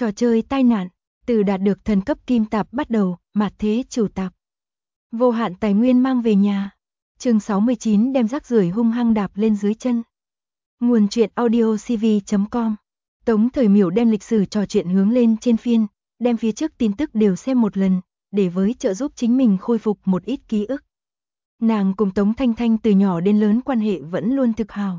Trò chơi tai nạn, từ đạt được thần cấp kim tạp bắt đầu, mạt thế chủ tạp. Vô hạn tài nguyên mang về nhà. Chương 69 đem rác rưởi hung hăng đạp lên dưới chân. Nguồn truyện audiocv.com. Tống Thời Miểu đem lịch sử trò chuyện hướng lên trên phiên, đem phía trước tin tức đều xem một lần, để với trợ giúp chính mình khôi phục một ít ký ức. Nàng cùng Tống Thanh Thanh từ nhỏ đến lớn quan hệ vẫn luôn thực hào.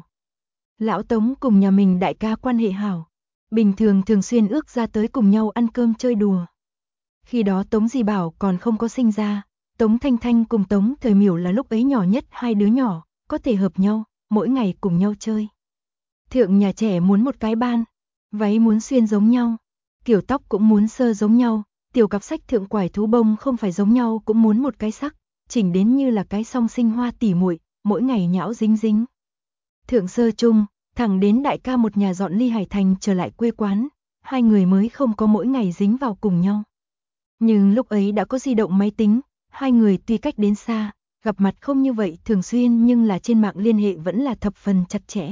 Lão Tống cùng nhà mình đại ca quan hệ hảo, bình thường xuyên ước ra tới cùng nhau ăn cơm chơi đùa. Khi đó Tống Di Bảo còn không có sinh ra, Tống Thanh Thanh cùng Tống Thời Miểu là lúc ấy nhỏ nhất hai đứa nhỏ, có thể hợp nhau, mỗi ngày cùng nhau chơi. Thượng nhà trẻ muốn một cái ban, váy muốn xuyên giống nhau, kiểu tóc cũng muốn sơ giống nhau, tiểu cặp sách thượng quải thú bông không phải giống nhau cũng muốn một cái sắc, chỉnh đến như là cái song sinh hoa tỉ muội, mỗi ngày nhão dính dính. Thượng sơ chung, thẳng đến đại ca một nhà dọn ly Hải Thành trở lại quê quán, hai người mới không có mỗi ngày dính vào cùng nhau. Nhưng lúc ấy đã có di động máy tính, hai người tuy cách đến xa, gặp mặt không như vậy thường xuyên nhưng là trên mạng liên hệ vẫn là thập phần chặt chẽ.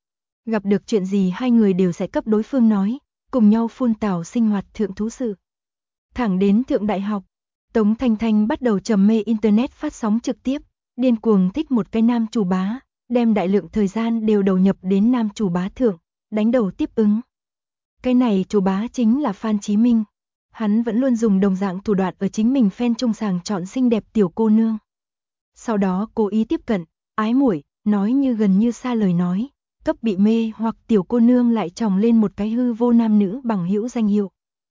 Gặp được chuyện gì hai người đều sẽ cấp đối phương nói, cùng nhau phun tào sinh hoạt thượng thú sự. Thẳng đến thượng đại học, Tống Thanh Thanh bắt đầu trầm mê Internet phát sóng trực tiếp, điên cuồng thích một cái nam chủ bá, đem đại lượng thời gian đều đầu nhập đến nam chủ bá thượng, đánh đầu tiếp ứng. Cái này chủ bá chính là Phan Chí Minh. Hắn vẫn luôn dùng đồng dạng thủ đoạn ở chính mình fan trung sàng chọn xinh đẹp tiểu cô nương. Sau đó cố ý tiếp cận, ái muội, nói như gần như xa lời nói, cấp bị mê hoặc tiểu cô nương lại tròng lên một cái hư vô nam nữ bằng hữu danh hiệu.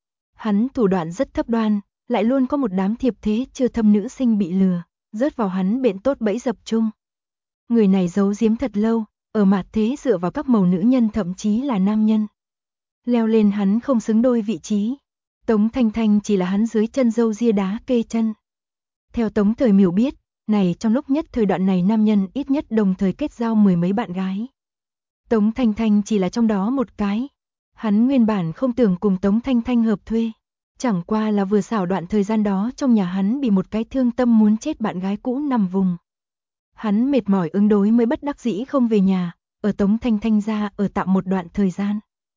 Hắn thủ đoạn rất thấp đoan, lại luôn có một đám thiệp thế chưa thâm nữ sinh bị lừa, rớt vào hắn bện tốt bẫy dập chung. Người này giấu giếm thật lâu, ở mặt thế dựa vào các màu nữ nhân thậm chí là nam nhân. Leo lên hắn không xứng đôi vị trí. Tống Thanh Thanh chỉ là hắn dưới chân dâu ria đá kê chân. Theo Tống Thời Miểu biết, này trong lúc nhất thời đoạn này nam nhân ít nhất đồng thời kết giao mười mấy bạn gái. Tống Thanh Thanh chỉ là trong đó một cái. Hắn nguyên bản không tưởng cùng Tống Thanh Thanh hợp thuê. Chẳng qua là vừa xảo đoạn thời gian đó trong nhà hắn bị một cái thương tâm muốn chết bạn gái cũ nằm vùng. Hắn mệt mỏi ứng đối mới bất đắc dĩ không về nhà, ở Tống Thanh Thanh ra ở tạm một đoạn thời gian.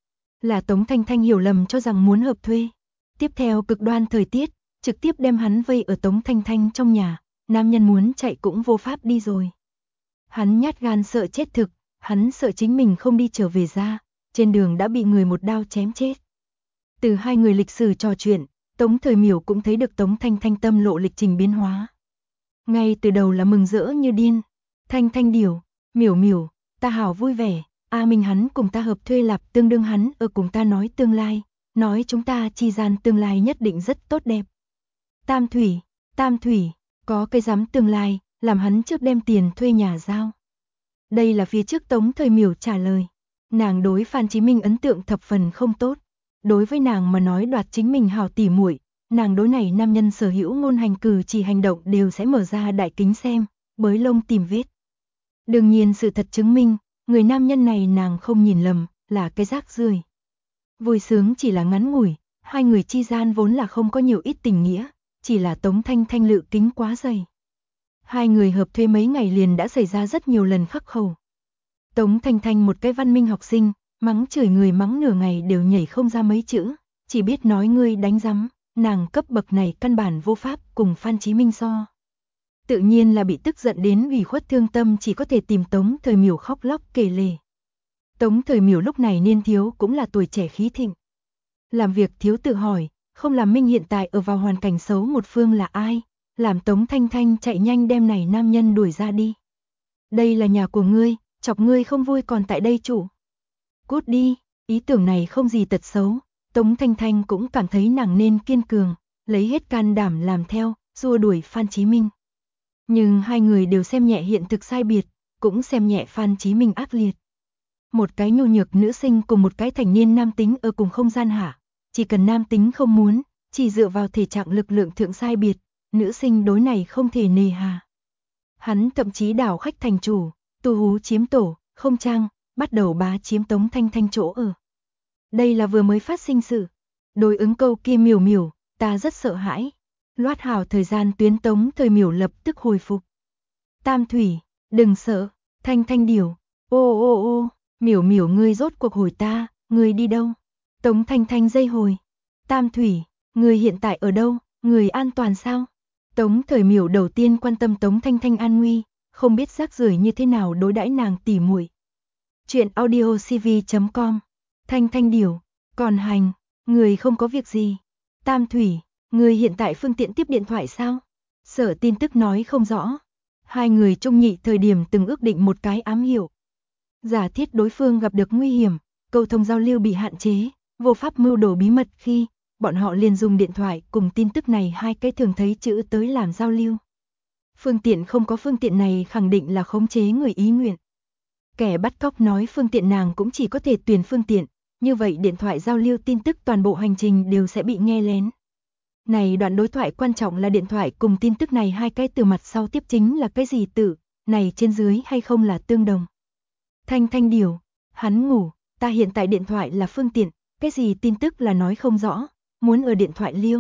Là Tống Thanh Thanh hiểu lầm cho rằng muốn hợp thuê. Tiếp theo cực đoan thời tiết, trực tiếp đem hắn vây ở Tống Thanh Thanh trong nhà, nam nhân muốn chạy cũng vô pháp đi rồi. Hắn nhát gan sợ chết thực, hắn sợ chính mình không đi trở về ra, trên đường đã bị người một đao chém chết. Từ hai người lịch sử trò chuyện, Tống Thời Miểu cũng thấy được Tống Thanh Thanh tâm lộ lịch trình biến hóa. Ngay từ đầu là mừng rỡ như điên, Thanh Thanh điểu, Miểu Miểu, ta hảo vui vẻ, Minh hắn cùng ta hợp thuê lạp tương đương hắn ở cùng ta nói tương lai. Nói chúng ta chi gian tương lai nhất định rất tốt đẹp. Tam Thủy, có cái dám tương lai, làm hắn trước đem tiền thuê nhà giao. Đây là phía trước Tống Thời Miểu trả lời. Nàng đối Phan Chí Minh ấn tượng thập phần không tốt. Đối với nàng mà nói đoạt chính mình hảo tỉ muội, nàng đối này nam nhân sở hữu ngôn hành cử chỉ hành động đều sẽ mở ra đại kính xem, bới lông tìm vết. Đương nhiên sự thật chứng minh, người nam nhân này nàng không nhìn lầm, là cái rác rưởi. Vui sướng chỉ là ngắn ngủi, hai người chi gian vốn là không có nhiều ít tình nghĩa, chỉ là Tống Thanh Thanh lự kính quá dày. Hai người hợp thuê mấy ngày liền đã xảy ra rất nhiều lần khắc khẩu. Tống Thanh Thanh một cái văn minh học sinh, mắng chửi người mắng nửa ngày đều nhảy không ra mấy chữ, chỉ biết nói ngươi đánh rắm, nàng cấp bậc này căn bản vô pháp cùng Phan Chí Minh so. Tự nhiên là bị tức giận đến ủy khuất thương tâm chỉ có thể tìm Tống Thời Miểu khóc lóc kể lể. Tống Thời Miểu lúc này niên thiếu cũng là tuổi trẻ khí thịnh. Làm việc thiếu tự hỏi, không làm minh hiện tại ở vào hoàn cảnh xấu một phương là ai, làm Tống Thanh Thanh chạy nhanh đem này nam nhân đuổi ra đi. Đây là nhà của ngươi, chọc ngươi không vui còn tại đây chủ. Cút đi, ý tưởng này không gì tật xấu, Tống Thanh Thanh cũng cảm thấy nàng nên kiên cường, lấy hết can đảm làm theo, xua đuổi Phan Chí Minh. Nhưng hai người đều xem nhẹ hiện thực sai biệt, cũng xem nhẹ Phan Chí Minh ác liệt. Một cái nhu nhược nữ sinh cùng một cái thành niên nam tính ở cùng không gian hả? Chỉ cần nam tính không muốn, chỉ dựa vào thể trạng lực lượng thượng sai biệt, nữ sinh đối này không thể nề hà. Hắn thậm chí đảo khách thành chủ, tu hú chiếm tổ, không trang, bắt đầu bá chiếm Tống Thanh Thanh chỗ ở. Đây là vừa mới phát sinh sự. Đối ứng câu kia Miểu Miểu, ta rất sợ hãi. Loát hảo thời gian tuyến Tống Thời Miểu lập tức hồi phục. Tam Thủy, đừng sợ, Thanh Thanh điểu, ô. Miểu Miểu ngươi rốt cuộc hồi ta, ngươi đi đâu? Tống Thanh Thanh dây hồi, Tam Thủy, người hiện tại ở đâu, người an toàn sao? Tống Thời Miểu đầu tiên quan tâm Tống Thanh Thanh an nguy, không biết rác rưởi như thế nào đối đãi nàng tỉ muội. Chuyện audio cv.com. Thanh Thanh điểu, còn hành, người không có việc gì. Tam Thủy, người hiện tại phương tiện tiếp điện thoại sao? Sở tin tức nói không rõ. Hai người trung nhị thời điểm từng ước định một cái ám hiệu. Giả thiết đối phương gặp được nguy hiểm, cầu thông giao lưu bị hạn chế, vô pháp mưu đồ bí mật khi, bọn họ liền dùng điện thoại cùng tin tức này hai cái thường thấy chữ tới làm giao lưu. Phương tiện không có phương tiện này khẳng định là khống chế người ý nguyện. Kẻ bắt cóc nói phương tiện nàng cũng chỉ có thể tuyển phương tiện, như vậy điện thoại giao lưu tin tức toàn bộ hành trình đều sẽ bị nghe lén. Này đoạn đối thoại quan trọng là điện thoại cùng tin tức này hai cái từ mặt sau tiếp chính là cái gì tự, này trên dưới hay không là tương đồng. Thanh Thanh điểu, hắn ngủ, ta hiện tại điện thoại là phương tiện, cái gì tin tức là nói không rõ, muốn ở điện thoại liêu.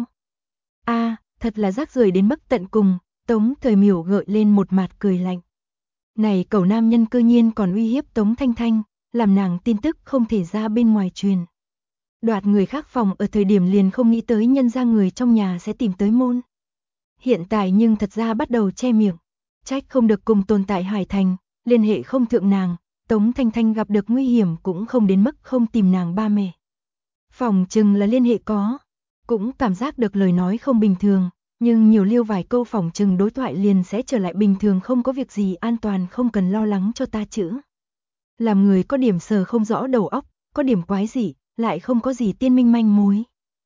Thật là rác rưởi đến mức tận cùng, Tống Thời Miểu gợi lên một mặt cười lạnh. Này cẩu nam nhân cư nhiên còn uy hiếp Tống Thanh Thanh, làm nàng tin tức không thể ra bên ngoài truyền. Đoạt người khác phòng ở thời điểm liền không nghĩ tới nhân ra người trong nhà sẽ tìm tới môn. Hiện tại nhưng thật ra bắt đầu che miệng, trách không được cùng tồn tại Hải Thành, liên hệ không thượng nàng, Tống Thanh Thanh gặp được nguy hiểm cũng không đến mức không tìm nàng ba mẹ. Phòng chừng là liên hệ có, cũng cảm giác được lời nói không bình thường, nhưng nhiều liêu vài câu phòng chừng đối thoại liền sẽ trở lại bình thường, không có việc gì, an toàn, không cần lo lắng cho ta chữ. Làm người có điểm sờ không rõ đầu óc, có điểm quái dị, lại không có gì tiên minh manh mối.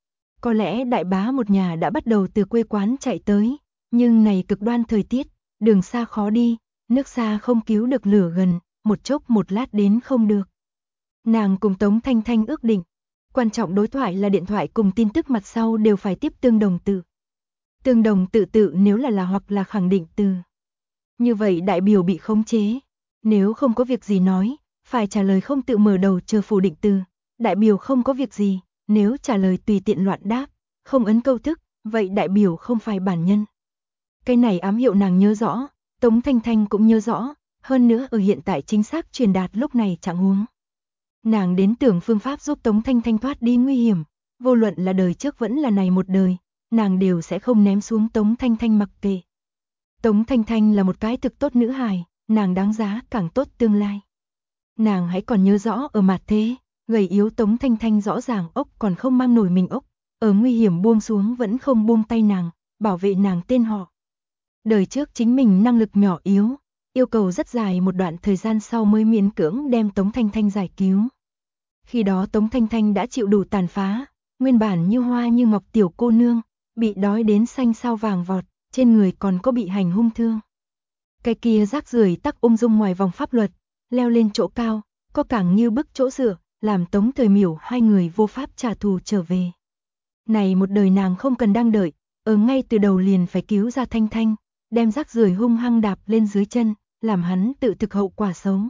Có lẽ đại bá một nhà đã bắt đầu từ quê quán chạy tới, nhưng này cực đoan thời tiết, đường xa khó đi, nước xa không cứu được lửa gần, một chốc một lát đến không được. Nàng cùng Tống Thanh Thanh ước định, quan trọng đối thoại là điện thoại cùng tin tức mặt sau đều phải tiếp tương đồng từ. Tương đồng tự nếu là hoặc là khẳng định từ. Như vậy đại biểu bị khống chế. Nếu không có việc gì nói, phải trả lời không tự mở đầu chờ phủ định từ. Đại biểu không có việc gì, nếu trả lời tùy tiện loạn đáp, không ấn câu thức, vậy đại biểu không phải bản nhân. Cái này ám hiệu nàng nhớ rõ, Tống Thanh Thanh cũng nhớ rõ, hơn nữa ở hiện tại chính xác truyền đạt lúc này trạng huống. Nàng đến tưởng phương pháp giúp Tống Thanh Thanh thoát đi nguy hiểm, vô luận là đời trước vẫn là này một đời, nàng đều sẽ không ném xuống Tống Thanh Thanh mặc kệ. Tống Thanh Thanh là một cái thực tốt nữ hài, nàng đáng giá càng tốt tương lai. Nàng hãy còn nhớ rõ ở mặt thế, gầy yếu Tống Thanh Thanh rõ ràng ốc còn không mang nổi mình ốc, ở nguy hiểm buông xuống vẫn không buông tay nàng, bảo vệ nàng tên họ. Đời trước chính mình năng lực nhỏ yếu, yêu cầu rất dài một đoạn thời gian sau mới miễn cưỡng đem Tống Thanh Thanh giải cứu. Khi đó Tống Thanh Thanh đã chịu đủ tàn phá, nguyên bản như hoa như ngọc tiểu cô nương, bị đói đến xanh sao vàng vọt, trên người còn có bị hành hung thương. Cái kia rác rưởi tắc ung dung ngoài vòng pháp luật, leo lên chỗ cao, có càng như bức chỗ dựa, làm Tống Thời Miểu hai người vô pháp trả thù trở về. Này một đời nàng không cần đang đợi, ở ngay từ đầu liền phải cứu ra Thanh Thanh, đem rác rưởi hung hăng đạp lên dưới chân, làm hắn tự thực hậu quả xấu.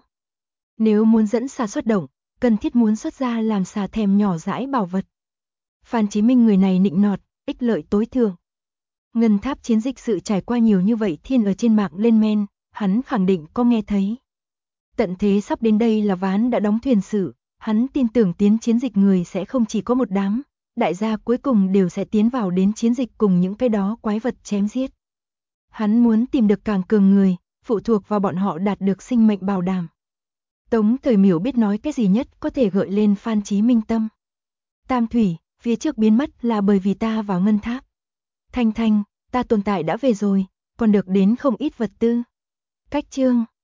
Nếu muốn dẫn xà xuất động, cần thiết muốn xuất ra làm xà thèm nhỏ dãi bảo vật. Phan Chí Minh người này nịnh nọt, ích lợi tối thượng. Ngân Tháp chiến dịch sự trải qua nhiều như vậy thiên ở trên mạng lên men, hắn khẳng định có nghe thấy. Tận thế sắp đến đây là ván đã đóng thuyền sự, hắn tin tưởng tiến chiến dịch người sẽ không chỉ có một đám, đại gia cuối cùng đều sẽ tiến vào đến chiến dịch cùng những cái đó quái vật chém giết. Hắn muốn tìm được càng cường người, phụ thuộc vào bọn họ đạt được sinh mệnh bảo đảm. Tống Thời Miểu biết nói cái gì nhất có thể gợi lên Phan Chí Minh tâm. Tam Thủy, phía trước biến mất là bởi vì ta vào Ngân Tháp. Thanh Thanh, ta tồn tại đã về rồi, còn được đến không ít vật tư. Cách chương